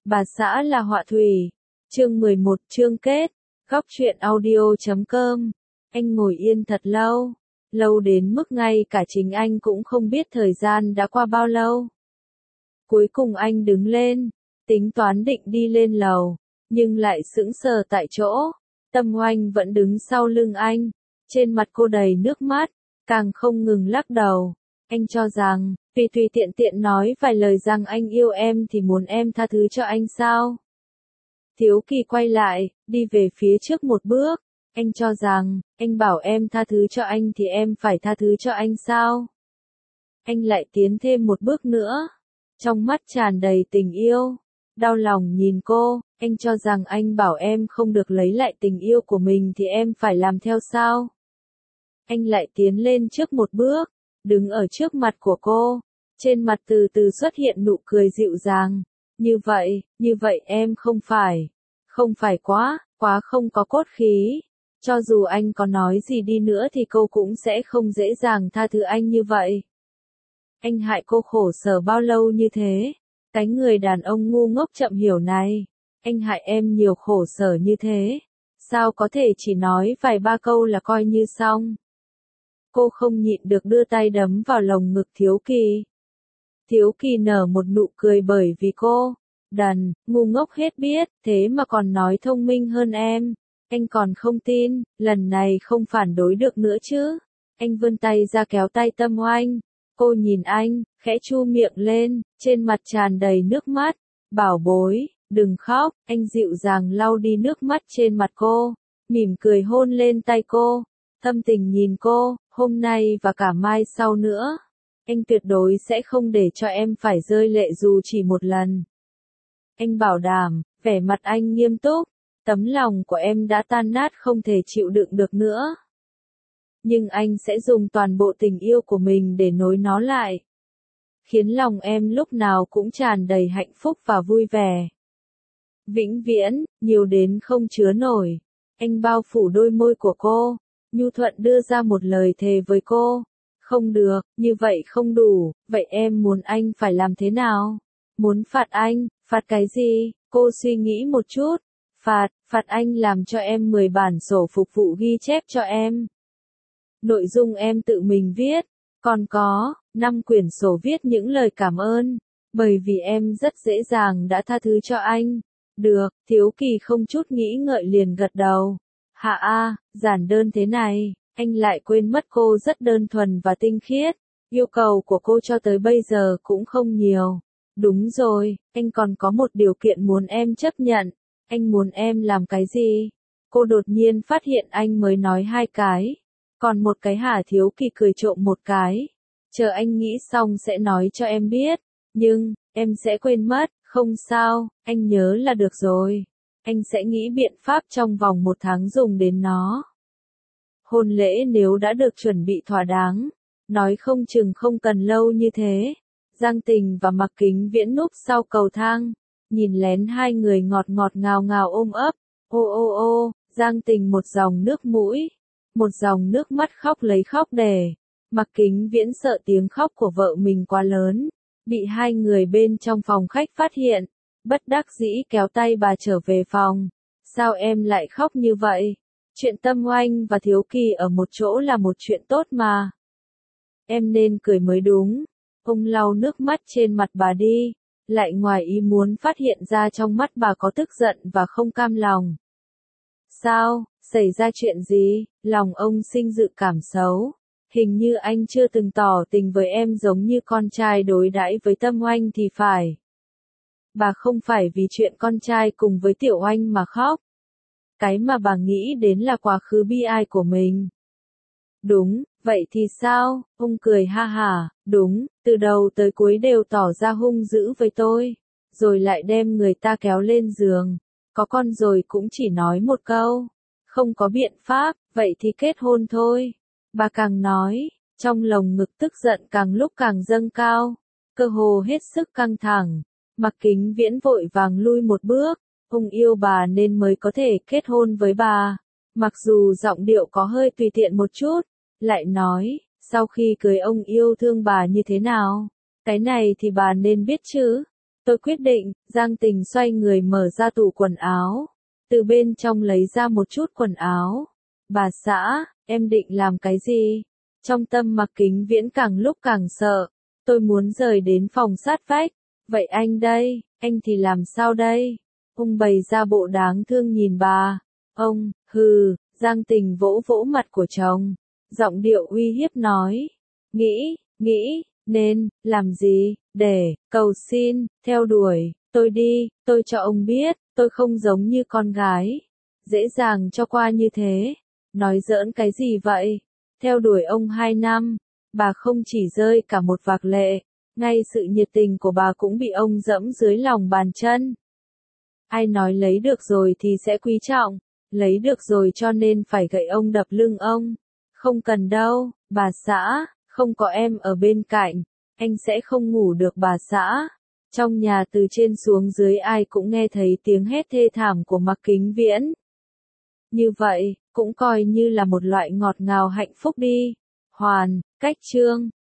Bà xã là họa thủy. Chương 11, chương kết. Góc truyện audio.com. Anh ngồi yên thật lâu. Lâu đến mức ngay cả chính anh cũng không biết thời gian đã qua bao lâu. Cuối cùng anh đứng lên, tính toán định đi lên lầu, nhưng lại sững sờ tại chỗ. Tâm Oanh vẫn đứng sau lưng anh, trên mặt cô đầy nước mắt, càng không ngừng lắc đầu. Anh cho rằng, vì tùy tiện tiện nói vài lời rằng anh yêu em thì muốn em tha thứ cho anh sao? Thiếu Kỳ quay lại, đi về phía trước một bước. Anh cho rằng, anh bảo em tha thứ cho anh thì em phải tha thứ cho anh sao? Anh lại tiến thêm một bước nữa. Trong mắt tràn đầy tình yêu. Đau lòng nhìn cô, anh cho rằng anh bảo em không được lấy lại tình yêu của mình thì em phải làm theo sao? Anh lại tiến lên trước một bước, đứng ở trước mặt của cô. Trên mặt từ từ xuất hiện nụ cười dịu dàng. Như vậy em không phải quá không có cốt khí. Cho dù anh có nói gì đi nữa thì cô cũng sẽ không dễ dàng tha thứ anh như vậy. Anh hại cô khổ sở bao lâu như thế? Cái người đàn ông ngu ngốc chậm hiểu này. Anh hại em nhiều khổ sở như thế. Sao có thể chỉ nói vài ba câu là coi như xong? Cô không nhịn được đưa tay đấm vào lồng ngực Thiếu Kỳ. Thiếu Kỳ nở một nụ cười bởi vì cô, đần, ngu ngốc hết biết, thế mà còn nói thông minh hơn em. Anh còn không tin, lần này không phản đối được nữa chứ. Anh vươn tay ra kéo tay Tâm Oanh. Cô nhìn anh, khẽ chu miệng lên, trên mặt tràn đầy nước mắt. Bảo bối, đừng khóc, anh dịu dàng lau đi nước mắt trên mặt cô, mỉm cười hôn lên tay cô, thâm tình nhìn cô, hôm nay và cả mai sau nữa. Anh tuyệt đối sẽ không để cho em phải rơi lệ dù chỉ một lần. Anh bảo đảm, vẻ mặt anh nghiêm túc, tấm lòng của em đã tan nát không thể chịu đựng được nữa. Nhưng anh sẽ dùng toàn bộ tình yêu của mình để nối nó lại. Khiến lòng em lúc nào cũng tràn đầy hạnh phúc và vui vẻ. Vĩnh viễn, nhiều đến không chứa nổi. Anh bao phủ đôi môi của cô, nhu thuận đưa ra một lời thề với cô. Không được, như vậy không đủ, vậy em muốn anh phải làm thế nào? Muốn phạt anh, phạt cái gì? Cô suy nghĩ một chút. Phạt anh làm cho em 10 bản sổ phục vụ ghi chép cho em. Nội dung em tự mình viết, còn có 5 quyển sổ viết những lời cảm ơn, bởi vì em rất dễ dàng đã tha thứ cho anh. Được, Thiếu Kỳ không chút nghĩ ngợi liền gật đầu. Hạ a, giản đơn thế này, anh lại quên mất cô rất đơn thuần và tinh khiết. Yêu cầu của cô cho tới bây giờ cũng không nhiều. Đúng rồi, anh còn có một điều kiện muốn em chấp nhận. Anh muốn em làm cái gì? Cô đột nhiên phát hiện anh mới nói 2 cái. Còn một cái hả? Thiếu Kỳ cười trộm một cái. Chờ anh nghĩ xong sẽ nói cho em biết. Nhưng, em sẽ quên mất, không sao, anh nhớ là được rồi. Anh sẽ nghĩ biện pháp trong vòng 1 tháng dùng đến nó. Hôn lễ nếu đã được chuẩn bị thỏa đáng, nói không chừng không cần lâu như thế. Giang Tình và Mạc Kính Viễn núp sau cầu thang, nhìn lén hai người ngọt ngọt ngào ngào ôm ấp. Ô, Giang Tình một dòng nước mũi, một dòng nước mắt khóc lấy khóc để. Mạc Kính Viễn sợ tiếng khóc của vợ mình quá lớn, bị hai người bên trong phòng khách phát hiện, bất đắc dĩ kéo tay bà trở về phòng. Sao em lại khóc như vậy? Chuyện Tâm Oanh và Thiếu Kỳ ở một chỗ là một chuyện tốt mà. Em nên cười mới đúng. Ông lau nước mắt trên mặt bà đi, lại ngoài ý muốn phát hiện ra trong mắt bà có tức giận và không cam lòng. Sao, xảy ra chuyện gì? Lòng ông sinh dự cảm xấu. Hình như anh chưa từng tỏ tình với em giống như con trai đối đãi với Tâm Oanh thì phải. Bà không phải vì chuyện con trai cùng với Tiểu Oanh mà khóc. Cái mà bà nghĩ đến là quá khứ bi ai của mình. Đúng, vậy thì sao? Ông cười ha hả, đúng, từ đầu tới cuối đều tỏ ra hung dữ với tôi. Rồi lại đem người ta kéo lên giường. Có con rồi cũng chỉ nói một câu. Không có biện pháp, vậy thì kết hôn thôi. Bà càng nói, trong lồng ngực tức giận càng lúc càng dâng cao. Cơ hồ hết sức căng thẳng. Mạc Kính Viễn vội vàng lui một bước. Ông yêu bà nên mới có thể kết hôn với bà. Mặc dù giọng điệu có hơi tùy tiện một chút, lại nói, sau khi cưới ông yêu thương bà như thế nào? Cái này thì bà nên biết chứ. Tôi quyết định, Giang Tình xoay người mở ra tủ quần áo. Từ bên trong lấy ra một chút quần áo. Bà xã, em định làm cái gì? Trong tâm Mạc Kính Viễn càng lúc càng sợ. Tôi muốn rời đến phòng sát vách. Vậy anh đây, anh thì làm sao đây? Ông bày ra bộ đáng thương nhìn bà. Ông, hừ, Giang Tình vỗ vỗ mặt của chồng. Giọng điệu uy hiếp nói. Nghĩ, nên, làm gì, để, cầu xin, theo đuổi, tôi đi, tôi cho ông biết, tôi không giống như con gái. Dễ dàng cho qua như thế. Nói giỡn cái gì vậy? Theo đuổi ông 2 năm, bà không chỉ rơi cả một vạc lệ, ngay sự nhiệt tình của bà cũng bị ông dẫm dưới lòng bàn chân. Ai nói lấy được rồi thì sẽ quý trọng, lấy được rồi cho nên phải gậy ông đập lưng ông. Không cần đâu, bà xã, không có em ở bên cạnh, anh sẽ không ngủ được bà xã. Trong nhà từ trên xuống dưới ai cũng nghe thấy tiếng hét thê thảm của Mạc Kính Viễn. Như vậy, cũng coi như là một loại ngọt ngào hạnh phúc đi. Hoàn, cách chương.